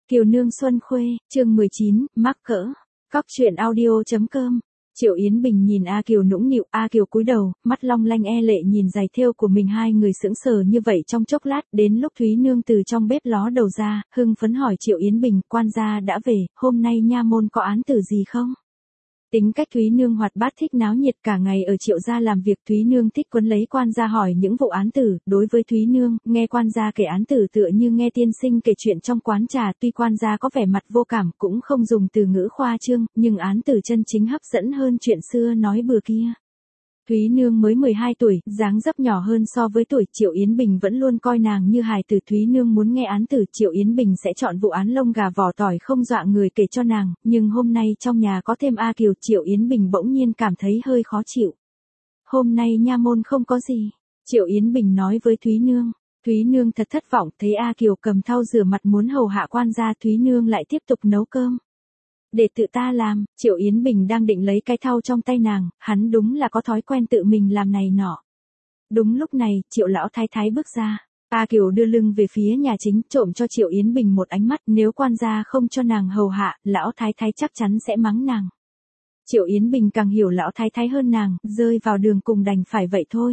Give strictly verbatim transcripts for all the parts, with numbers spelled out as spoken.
Kiều Nương Xuân Khuê, chương mười chín, mắc cỡ. Cóc truyện audio chấm com. Triệu Yến Bình nhìn A Kiều nũng nịu, A Kiều cúi đầu, mắt long lanh e lệ nhìn giày thêu của mình, hai người sững sờ như vậy trong chốc lát, đến lúc Thúy Nương từ trong bếp ló đầu ra, hưng phấn hỏi Triệu Yến Bình, quan gia đã về, hôm nay nha môn có án tử gì không? Tính cách Thúy Nương hoạt bát thích náo nhiệt, cả ngày ở Triệu gia làm việc. Thúy Nương thích quấn lấy quan gia hỏi những vụ án tử. Đối với Thúy Nương, nghe quan gia kể án tử tựa như nghe tiên sinh kể chuyện trong quán trà. Tuy quan gia có vẻ mặt vô cảm, cũng không dùng từ ngữ khoa trương, nhưng án tử chân chính hấp dẫn hơn chuyện xưa nói bừa kia. Thúy Nương mới mười hai tuổi, dáng dấp nhỏ hơn so với tuổi Triệu Yến Bình vẫn luôn coi nàng như hài tử. Thúy Nương muốn nghe án tử, Triệu Yến Bình sẽ chọn vụ án lông gà vỏ tỏi không dọa người kể cho nàng, nhưng hôm nay trong nhà có thêm A Kiều, Triệu Yến Bình bỗng nhiên cảm thấy hơi khó chịu. Hôm nay nha môn không có gì, Triệu Yến Bình nói với Thúy Nương. Thúy Nương thật thất vọng, thấy A Kiều cầm thau rửa mặt muốn hầu hạ quan gia, Thúy Nương lại tiếp tục nấu cơm. Để tự ta làm. Triệu Yến Bình đang định lấy cái thau trong tay nàng, hắn đúng là có thói quen tự mình làm này nọ. Đúng lúc này, Triệu lão thái thái bước ra. A Kiều đưa lưng về phía nhà chính, trộm cho Triệu Yến Bình một ánh mắt, nếu quan gia không cho nàng hầu hạ, lão thái thái chắc chắn sẽ mắng nàng. Triệu Yến Bình càng hiểu lão thái thái hơn nàng, rơi vào đường cùng đành phải vậy thôi.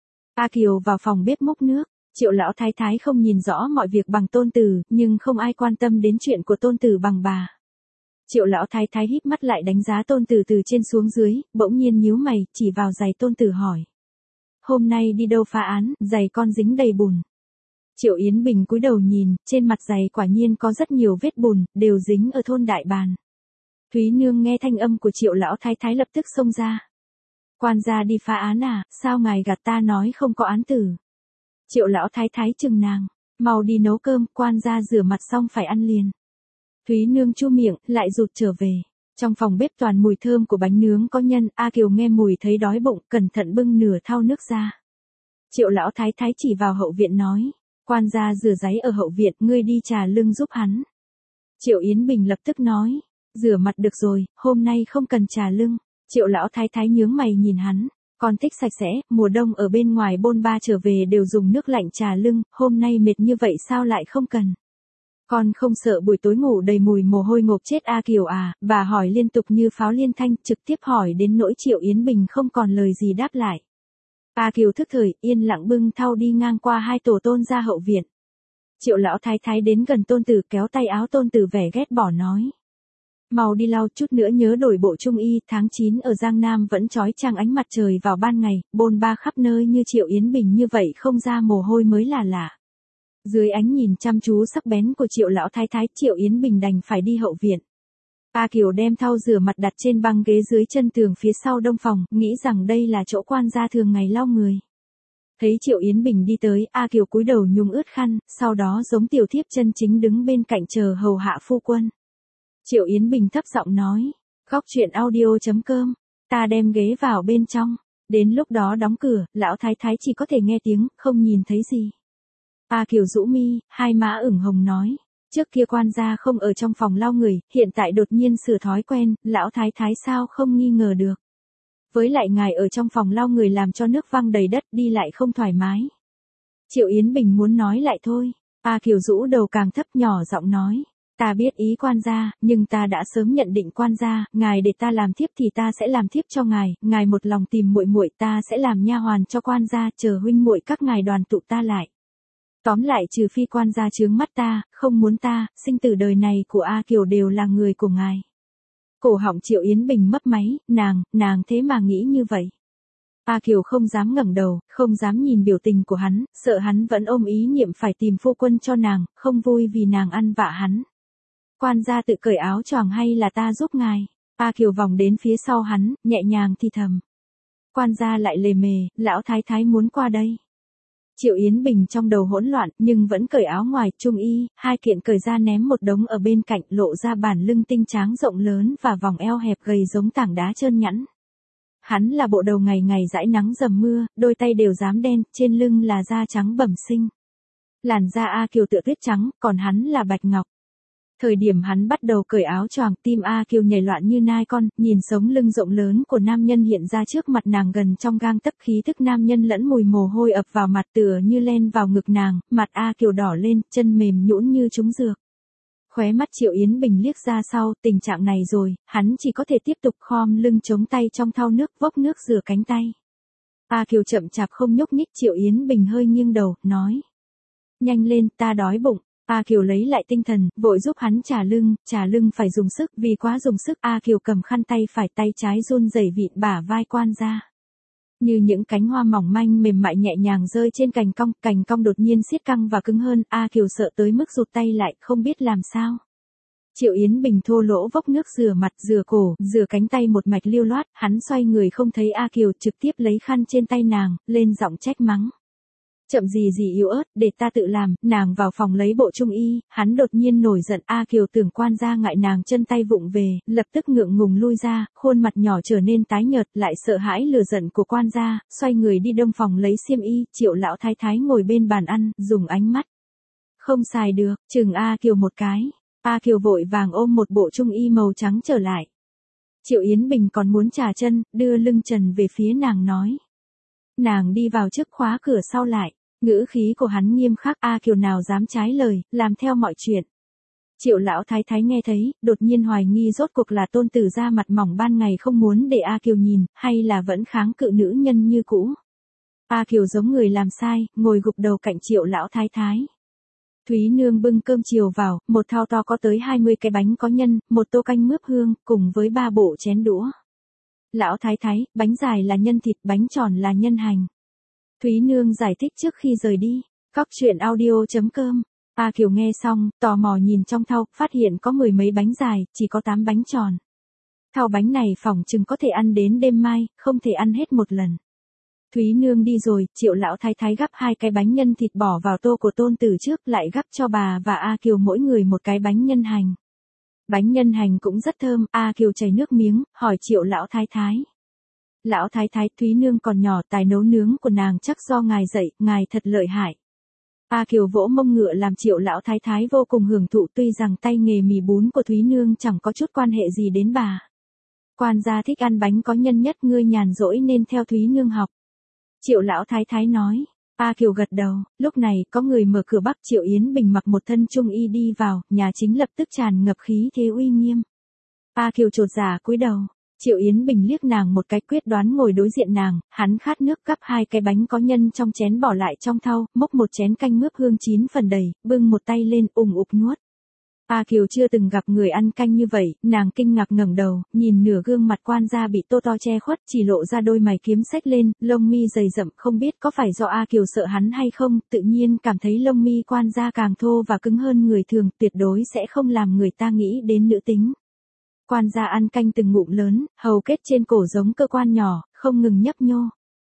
A Kiều vào phòng bếp múc nước. Triệu lão thái thái không nhìn rõ mọi việc bằng tôn tử, nhưng không ai quan tâm đến chuyện của tôn tử bằng bà. Triệu lão thái thái híp mắt lại đánh giá tôn tử từ trên xuống dưới, bỗng nhiên nhíu mày, chỉ vào giày tôn tử hỏi. Hôm nay đi đâu phá án, giày con dính đầy bùn. Triệu Yến Bình cúi đầu nhìn, trên mặt giày quả nhiên có rất nhiều vết bùn, đều dính ở thôn Đại Bàn. Thúy Nương nghe thanh âm của Triệu lão thái thái lập tức xông ra. Quan gia đi phá án à, sao ngài gạt ta nói không có án tử. Triệu lão thái thái chừng nàng, mau đi nấu cơm, quan gia rửa mặt xong phải ăn liền. Thúy Nương chu miệng, lại rụt trở về. Trong phòng bếp toàn mùi thơm của bánh nướng có nhân, A Kiều nghe mùi thấy đói bụng, cẩn thận bưng nửa thau nước ra. Triệu lão thái thái chỉ vào hậu viện nói, quan gia rửa ráy ở hậu viện, ngươi đi trà lưng giúp hắn. Triệu Yến Bình lập tức nói, rửa mặt được rồi, hôm nay không cần trà lưng. Triệu lão thái thái nhướng mày nhìn hắn, con thích sạch sẽ, mùa đông ở bên ngoài bôn ba trở về đều dùng nước lạnh trà lưng, hôm nay mệt như vậy sao lại không cần. Con không sợ buổi tối ngủ đầy mùi mồ hôi ngộp chết A Kiều à, bà hỏi liên tục như pháo liên thanh, trực tiếp hỏi đến nỗi Triệu Yến Bình không còn lời gì đáp lại. A Kiều thức thời, yên lặng bưng thau đi ngang qua hai tổ tôn ra hậu viện. Triệu lão thái thái đến gần tôn tử kéo tay áo tôn tử vẻ ghét bỏ nói. Mau đi lau, chút nữa nhớ đổi bộ trung y, tháng chín ở Giang Nam vẫn chói chang ánh mặt trời vào ban ngày, bôn ba khắp nơi như Triệu Yến Bình như vậy không ra mồ hôi mới là lạ. Dưới ánh nhìn chăm chú sắc bén của Triệu lão thái thái, Triệu Yến Bình đành phải đi hậu viện. A Kiều đem thau rửa mặt đặt trên băng ghế dưới chân tường phía sau đông phòng, nghĩ rằng đây là chỗ quan gia thường ngày lau người. Thấy Triệu Yến Bình đi tới, A Kiều cúi đầu nhúng ướt khăn, sau đó giống tiểu thiếp chân chính đứng bên cạnh chờ hầu hạ phu quân. Triệu Yến Bình thấp giọng nói, Cóc truyện audio chấm com, ta đem ghế vào bên trong, đến lúc đó đóng cửa, lão thái thái chỉ có thể nghe tiếng, không nhìn thấy gì. A Kiều rũ mi, hai má ửng hồng nói, trước kia quan gia không ở trong phòng lau người, hiện tại đột nhiên sửa thói quen, lão thái thái sao không nghi ngờ được. Với lại ngài ở trong phòng lau người làm cho nước văng đầy đất, đi lại không thoải mái. Triệu Yến Bình muốn nói lại thôi, A Kiều rũ đầu càng thấp nhỏ giọng nói, ta biết ý quan gia, nhưng ta đã sớm nhận định quan gia, ngài để ta làm thiếp thì ta sẽ làm thiếp cho ngài, ngài một lòng tìm muội muội, ta sẽ làm nha hoàn cho quan gia, chờ huynh muội các ngài đoàn tụ ta lại. Tóm lại trừ phi quan gia chướng mắt ta, không muốn ta, sinh tử đời này của A Kiều đều là người của ngài. Cổ họng Triệu Yến Bình mấp máy, nàng, nàng thế mà nghĩ như vậy. A Kiều không dám ngẩng đầu, không dám nhìn biểu tình của hắn, sợ hắn vẫn ôm ý niệm phải tìm phu quân cho nàng, không vui vì nàng ăn vạ hắn. Quan gia tự cởi áo choàng hay là ta giúp ngài? A Kiều vòng đến phía sau hắn, nhẹ nhàng thì thầm. Quan gia lại lề mề, lão thái thái muốn qua đây. Triệu Yến Bình trong đầu hỗn loạn, nhưng vẫn cởi áo ngoài, trung y, hai kiện cởi ra ném một đống ở bên cạnh, lộ ra bản lưng tinh tráng rộng lớn và vòng eo hẹp gầy giống tảng đá trơn nhẵn. Hắn là bộ đầu ngày ngày dãi nắng dầm mưa, đôi tay đều rám đen, trên lưng là da trắng bẩm sinh. Làn da A Kiều tựa tuyết trắng, còn hắn là bạch ngọc. Thời điểm hắn bắt đầu cởi áo choàng, tim A Kiều nhảy loạn như nai con, nhìn sống lưng rộng lớn của nam nhân hiện ra trước mặt nàng gần trong gang tấc, khí thức nam nhân lẫn mùi mồ hôi ập vào mặt tựa như len vào ngực nàng, mặt A Kiều đỏ lên, chân mềm nhũn như trúng dược. Khóe mắt Triệu Yến Bình liếc ra sau, tình trạng này rồi, hắn chỉ có thể tiếp tục khom lưng chống tay trong thau nước vốc nước rửa cánh tay. A Kiều chậm chạp không nhúc nhích, Triệu Yến Bình hơi nghiêng đầu, nói. Nhanh lên, ta đói bụng. A Kiều lấy lại tinh thần, vội giúp hắn trà lưng, trà lưng phải dùng sức, vì quá dùng sức A Kiều cầm khăn tay phải, tay trái run rẩy vịn bả vai Quan Gia. Như những cánh hoa mỏng manh mềm mại nhẹ nhàng rơi trên cành cong, cành cong đột nhiên siết căng và cứng hơn, A Kiều sợ tới mức rụt tay lại, không biết làm sao. Triệu Yến Bình thô lỗ vốc nước rửa mặt, rửa cổ, rửa cánh tay một mạch lưu loát, hắn xoay người không thấy A Kiều, trực tiếp lấy khăn trên tay nàng, lên giọng trách mắng. Chậm gì gì yếu ớt, để ta tự làm. Nàng vào phòng lấy bộ trung y, hắn đột nhiên nổi giận. A Kiều tưởng Quan Gia ngại nàng chân tay vụng về, lập tức ngượng ngùng lui ra, khuôn mặt nhỏ trở nên tái nhợt, lại sợ hãi lửa giận của Quan Gia, xoay người đi đông phòng lấy xiêm y. Triệu lão thái thái ngồi bên bàn ăn, dùng ánh mắt không xài được, chừng A Kiều một cái. A Kiều vội vàng ôm một bộ trung y màu trắng trở lại. Triệu Yến Bình còn muốn trà chân, đưa lưng trần về phía nàng nói. Nàng đi vào trước khóa cửa sau lại. Ngữ khí của hắn nghiêm khắc. A Kiều nào dám trái lời, làm theo mọi chuyện. Triệu lão thái thái nghe thấy, đột nhiên hoài nghi rốt cuộc là tôn tử ra mặt mỏng ban ngày không muốn để A Kiều nhìn, hay là vẫn kháng cự nữ nhân như cũ. A Kiều giống người làm sai, ngồi gục đầu cạnh Triệu lão thái thái. Thúy Nương bưng cơm chiều vào, một thao to có tới hai mươi cái bánh có nhân, một tô canh mướp hương, cùng với ba bộ chén đũa. Lão thái thái, bánh dài là nhân thịt, bánh tròn là nhân hành. Thúy Nương giải thích trước khi rời đi. Cóc truyện audio chấm com. A Kiều nghe xong, tò mò nhìn trong thau, phát hiện có mười mấy bánh dài, chỉ có tám bánh tròn. Thau bánh này phỏng chừng có thể ăn đến đêm mai, không thể ăn hết một lần. Thúy Nương đi rồi, Triệu lão thái thái gắp hai cái bánh nhân thịt bỏ vào tô của tôn tử trước, lại gắp cho bà và A Kiều mỗi người một cái bánh nhân hành. Bánh nhân hành cũng rất thơm, A Kiều chảy nước miếng, hỏi Triệu lão thái thái. Lão thái thái, Thúy Nương còn nhỏ, tài nấu nướng của nàng chắc do ngài dạy, ngài thật lợi hại. A Kiều vỗ mông ngựa làm Triệu lão thái thái vô cùng hưởng thụ, tuy rằng tay nghề mì bún của Thúy Nương chẳng có chút quan hệ gì đến bà. Quan Gia thích ăn bánh có nhân nhất, ngươi nhàn rỗi nên theo Thúy Nương học. Triệu lão thái thái nói. A Kiều gật đầu. Lúc này có người mở cửa bắc. Triệu Yến Bình mặc một thân trung y đi vào, nhà chính lập tức tràn ngập khí thế uy nghiêm. A Kiều chột dạ cúi đầu. Triệu Yến Bình liếc nàng một cái, quyết đoán ngồi đối diện nàng, hắn khát nước gắp hai cái bánh có nhân trong chén bỏ lại trong thau, múc một chén canh mướp hương chín phần đầy, bưng một tay lên ùng ục nuốt. A Kiều chưa từng gặp người ăn canh như vậy, nàng kinh ngạc ngẩng đầu, nhìn nửa gương mặt Quan Gia bị tô to che khuất, chỉ lộ ra đôi mày kiếm xếch lên, lông mi dày rậm, không biết có phải do A Kiều sợ hắn hay không, tự nhiên cảm thấy lông mi Quan Gia càng thô và cứng hơn người thường, tuyệt đối sẽ không làm người ta nghĩ đến nữ tính. Quan Gia ăn canh từng ngụm lớn, hầu kết trên cổ giống cơ quan nhỏ, không ngừng nhấp nhô.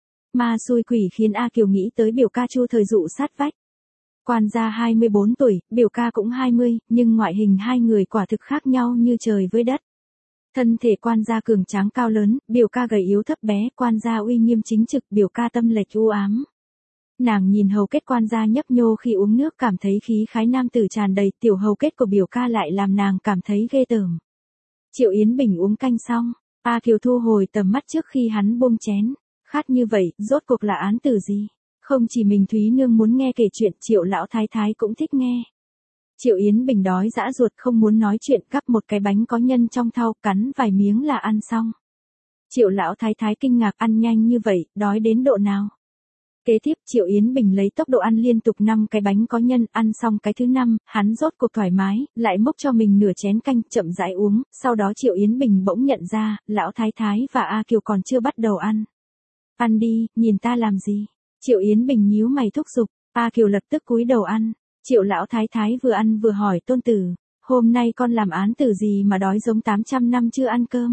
Ma xui quỷ khiến A Kiều nghĩ tới biểu ca Chu Thời Dụ sát vách. Quan Gia hai mươi bốn tuổi, biểu ca cũng hai mươi, nhưng ngoại hình hai người quả thực khác nhau như trời với đất. Thân thể Quan Gia cường tráng cao lớn, biểu ca gầy yếu thấp bé, Quan Gia uy nghiêm chính trực, biểu ca tâm lệch u ám. Nàng nhìn hầu kết Quan Gia nhấp nhô khi uống nước, cảm thấy khí khái nam tử tràn đầy, tiểu hầu kết của biểu ca lại làm nàng cảm thấy ghê tởm. Triệu Yến Bình uống canh xong, A Kiều thu hồi tầm mắt trước khi hắn buông chén. Khát như vậy, rốt cuộc là án tử gì? Không chỉ mình Thúy Nương muốn nghe kể chuyện, Triệu lão thái thái cũng thích nghe. Triệu Yến Bình đói dã ruột không muốn nói chuyện, gắp một cái bánh có nhân trong thau, cắn vài miếng là ăn xong. Triệu lão thái thái kinh ngạc, ăn nhanh như vậy, đói đến độ nào? Kế tiếp Triệu Yến Bình lấy tốc độ ăn liên tục năm cái bánh có nhân, ăn xong cái thứ năm, hắn rốt cuộc thoải mái, lại múc cho mình nửa chén canh, chậm rãi uống, sau đó Triệu Yến Bình bỗng nhận ra, lão thái thái và A Kiều còn chưa bắt đầu ăn. Ăn đi, nhìn ta làm gì? Triệu Yến Bình nhíu mày thúc giục, A Kiều lập tức cúi đầu ăn. Triệu lão thái thái vừa ăn vừa hỏi tôn tử, hôm nay con làm án tử gì mà đói giống tám trăm năm chưa ăn cơm?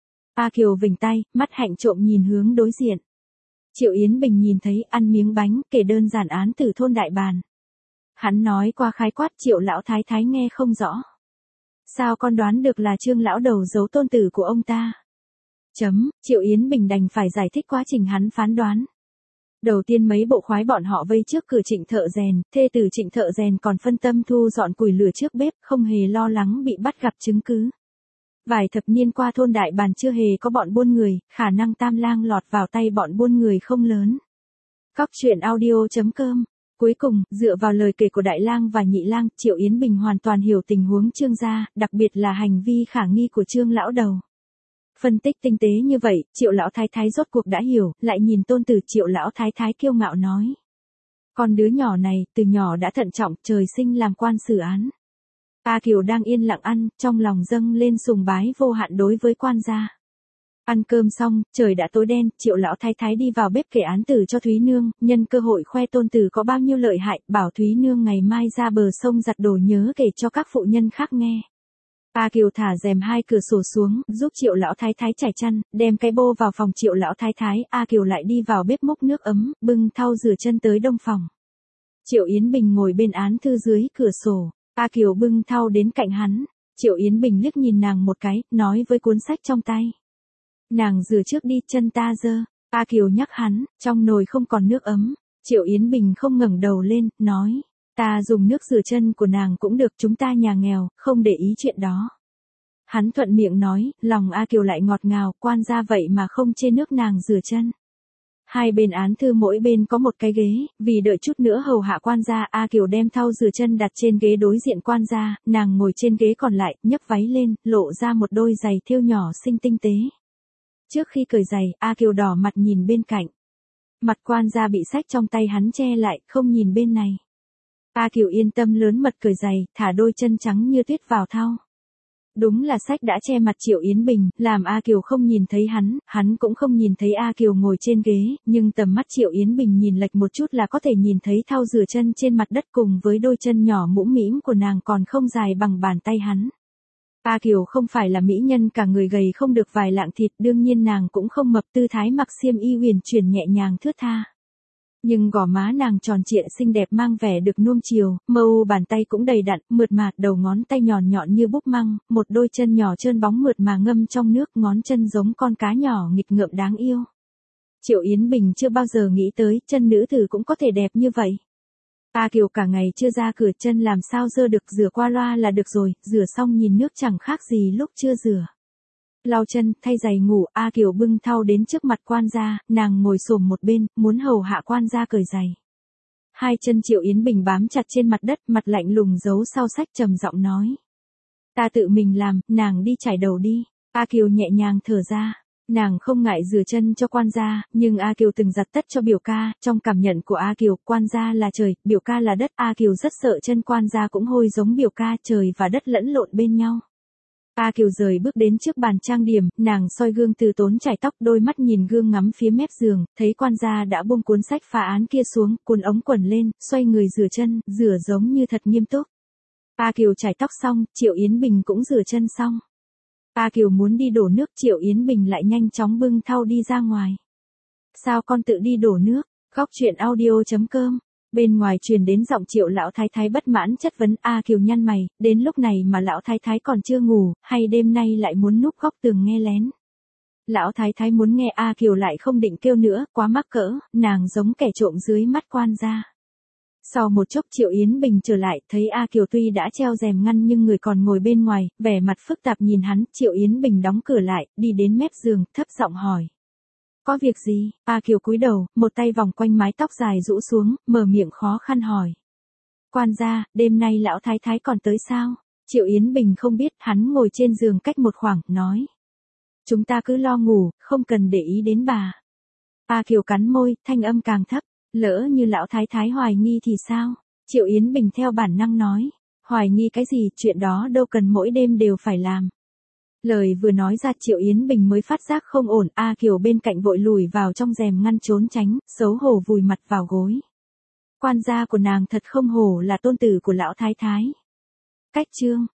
A Kiều vểnh tay, mắt hạnh trộm nhìn hướng đối diện. Triệu Yến Bình nhìn thấy ăn miếng bánh, kể đơn giản án tử thôn đại bàn. Hắn nói qua khái quát, Triệu lão thái thái nghe không rõ. Sao con đoán được là Trương lão đầu giấu tôn tử của ông ta? Chấm, Triệu Yến Bình đành phải giải thích quá trình hắn phán đoán. Đầu tiên mấy bộ khoái bọn họ vây trước cửa Trịnh thợ rèn, thê tử Trịnh thợ rèn còn phân tâm thu dọn củi lửa trước bếp, không hề lo lắng bị bắt gặp chứng cứ. Vài thập niên qua thôn đại bàn chưa hề có bọn buôn người, khả năng Tam Lang lọt vào tay bọn buôn người không lớn. Cóc truyện audio chấm com Cuối cùng, dựa vào lời kể của Đại Lang và Nhị Lang, Triệu Yến Bình hoàn toàn hiểu tình huống Trương gia, đặc biệt là hành vi khả nghi của Trương lão đầu. Phân tích tinh tế như vậy, Triệu lão thái thái rốt cuộc đã hiểu, lại nhìn tôn tử Triệu lão thái thái kiêu ngạo nói. Con đứa nhỏ này, từ nhỏ đã thận trọng, trời sinh làm quan xử án. A Kiều đang yên lặng ăn, trong lòng dâng lên sùng bái vô hạn đối với quan gia. Ăn cơm xong, trời đã tối đen, Triệu lão thái thái đi vào bếp kể án tử cho Thúy Nương, nhân cơ hội khoe tôn tử có bao nhiêu lợi hại, bảo Thúy Nương ngày mai ra bờ sông giặt đồ nhớ kể cho các phụ nhân khác nghe. A Kiều thả rèm hai cửa sổ xuống, giúp Triệu lão thái thái trải chăn, đem cái bô vào phòng Triệu lão thái thái, A Kiều lại đi vào bếp múc nước ấm, bưng thau rửa chân tới đông phòng. Triệu Yến Bình ngồi bên án thư dưới cửa sổ, A Kiều bưng thau đến cạnh hắn, Triệu Yến Bình liếc nhìn nàng một cái, nói với cuốn sách trong tay. Nàng rửa trước đi, chân ta dơ. A Kiều nhắc hắn, trong nồi không còn nước ấm. Triệu Yến Bình không ngẩng đầu lên, nói, ta dùng nước rửa chân của nàng cũng được, chúng ta nhà nghèo, không để ý chuyện đó. Hắn thuận miệng nói, lòng A Kiều lại ngọt ngào, quan gia vậy mà không chê nước nàng rửa chân. Hai bên án thư mỗi bên có một cái ghế, vì đợi chút nữa hầu hạ quan gia, A Kiều đem thau rửa chân đặt trên ghế đối diện quan gia, nàng ngồi trên ghế còn lại, nhấc váy lên, lộ ra một đôi giày thêu nhỏ xinh tinh tế. Trước khi cởi giày, A Kiều đỏ mặt nhìn bên cạnh. Mặt quan gia bị sách trong tay hắn che lại, không nhìn bên này. A Kiều yên tâm lớn mật cởi giày, thả đôi chân trắng như tuyết vào thau. Đúng là sách đã che mặt Triệu Yến Bình, làm A Kiều không nhìn thấy hắn, hắn cũng không nhìn thấy A Kiều ngồi trên ghế, nhưng tầm mắt Triệu Yến Bình nhìn lệch một chút là có thể nhìn thấy thau rửa chân trên mặt đất cùng với đôi chân nhỏ mũm mĩm của nàng còn không dài bằng bàn tay hắn. A Kiều không phải là mỹ nhân, cả người gầy không được vài lạng thịt, đương nhiên nàng cũng không mập, tư thái mặc xiêm y huyền chuyển nhẹ nhàng thướt tha. Nhưng gò má nàng tròn trịa xinh đẹp mang vẻ được nuông chiều, mờ u bàn tay cũng đầy đặn, mượt mà, đầu ngón tay nhọn nhọn như búp măng, một đôi chân nhỏ trơn bóng mượt mà ngâm trong nước, ngón chân giống con cá nhỏ nghịch ngợm đáng yêu. Triệu Yến Bình chưa bao giờ nghĩ tới, chân nữ tử cũng có thể đẹp như vậy. A Kiều cả ngày chưa ra cửa, chân làm sao dơ được, rửa qua loa là được rồi, rửa xong nhìn nước chẳng khác gì lúc chưa rửa. Lau chân, thay giày ngủ, A Kiều bưng thau đến trước mặt quan gia, nàng ngồi xổm một bên, muốn hầu hạ quan gia cởi giày. Hai chân Triệu Yến Bình bám chặt trên mặt đất, mặt lạnh lùng giấu sau sách, trầm giọng nói. Ta tự mình làm, nàng đi chải đầu đi. A Kiều nhẹ nhàng thở ra. Nàng không ngại rửa chân cho quan gia, nhưng A Kiều từng giặt tất cho biểu ca, trong cảm nhận của A Kiều, quan gia là trời, biểu ca là đất, A Kiều rất sợ chân quan gia cũng hôi giống biểu ca, trời và đất lẫn lộn bên nhau. A Kiều rời bước đến trước bàn trang điểm, nàng soi gương từ tốn chải tóc, đôi mắt nhìn gương ngắm phía mép giường, thấy quan gia đã buông cuốn sách phá án kia xuống, cuốn ống quần lên, xoay người rửa chân, rửa giống như thật nghiêm túc. A Kiều chải tóc xong, Triệu Yến Bình cũng rửa chân xong. A Kiều muốn đi đổ nước, Triệu Yến Bình lại nhanh chóng bưng thau đi ra ngoài. Sao con tự đi đổ nước? Góc truyện audio chấm com. Bên ngoài truyền đến giọng Triệu lão thái thái bất mãn chất vấn. A Kiều nhăn mày, đến lúc này mà lão thái thái còn chưa ngủ, hay đêm nay lại muốn núp góc tường nghe lén. Lão thái thái muốn nghe, A Kiều lại không định kêu nữa, quá mắc cỡ, nàng giống kẻ trộm dưới mắt quan gia. Sau một chốc Triệu Yến Bình trở lại, thấy A Kiều tuy đã treo rèm ngăn nhưng người còn ngồi bên ngoài, vẻ mặt phức tạp nhìn hắn. Triệu Yến Bình đóng cửa lại, đi đến mép giường, thấp giọng hỏi. Có việc gì? A Kiều cúi đầu, một tay vòng quanh mái tóc dài rũ xuống, mở miệng khó khăn hỏi. Quan gia, đêm nay lão thái thái còn tới sao? Triệu Yến Bình không biết, hắn ngồi trên giường cách một khoảng, nói. Chúng ta cứ lo ngủ, không cần để ý đến bà. A Kiều cắn môi, thanh âm càng thấp. Lỡ như lão thái thái hoài nghi thì sao? Triệu Yến Bình theo bản năng nói. Hoài nghi cái gì, chuyện đó đâu cần mỗi đêm đều phải làm. Lời vừa nói ra Triệu Yến Bình mới phát giác không ổn. A Kiều bên cạnh vội lùi vào trong rèm ngăn trốn tránh, xấu hổ vùi mặt vào gối. Quan gia của nàng thật không hổ là tôn tử của lão thái thái. Cách chương.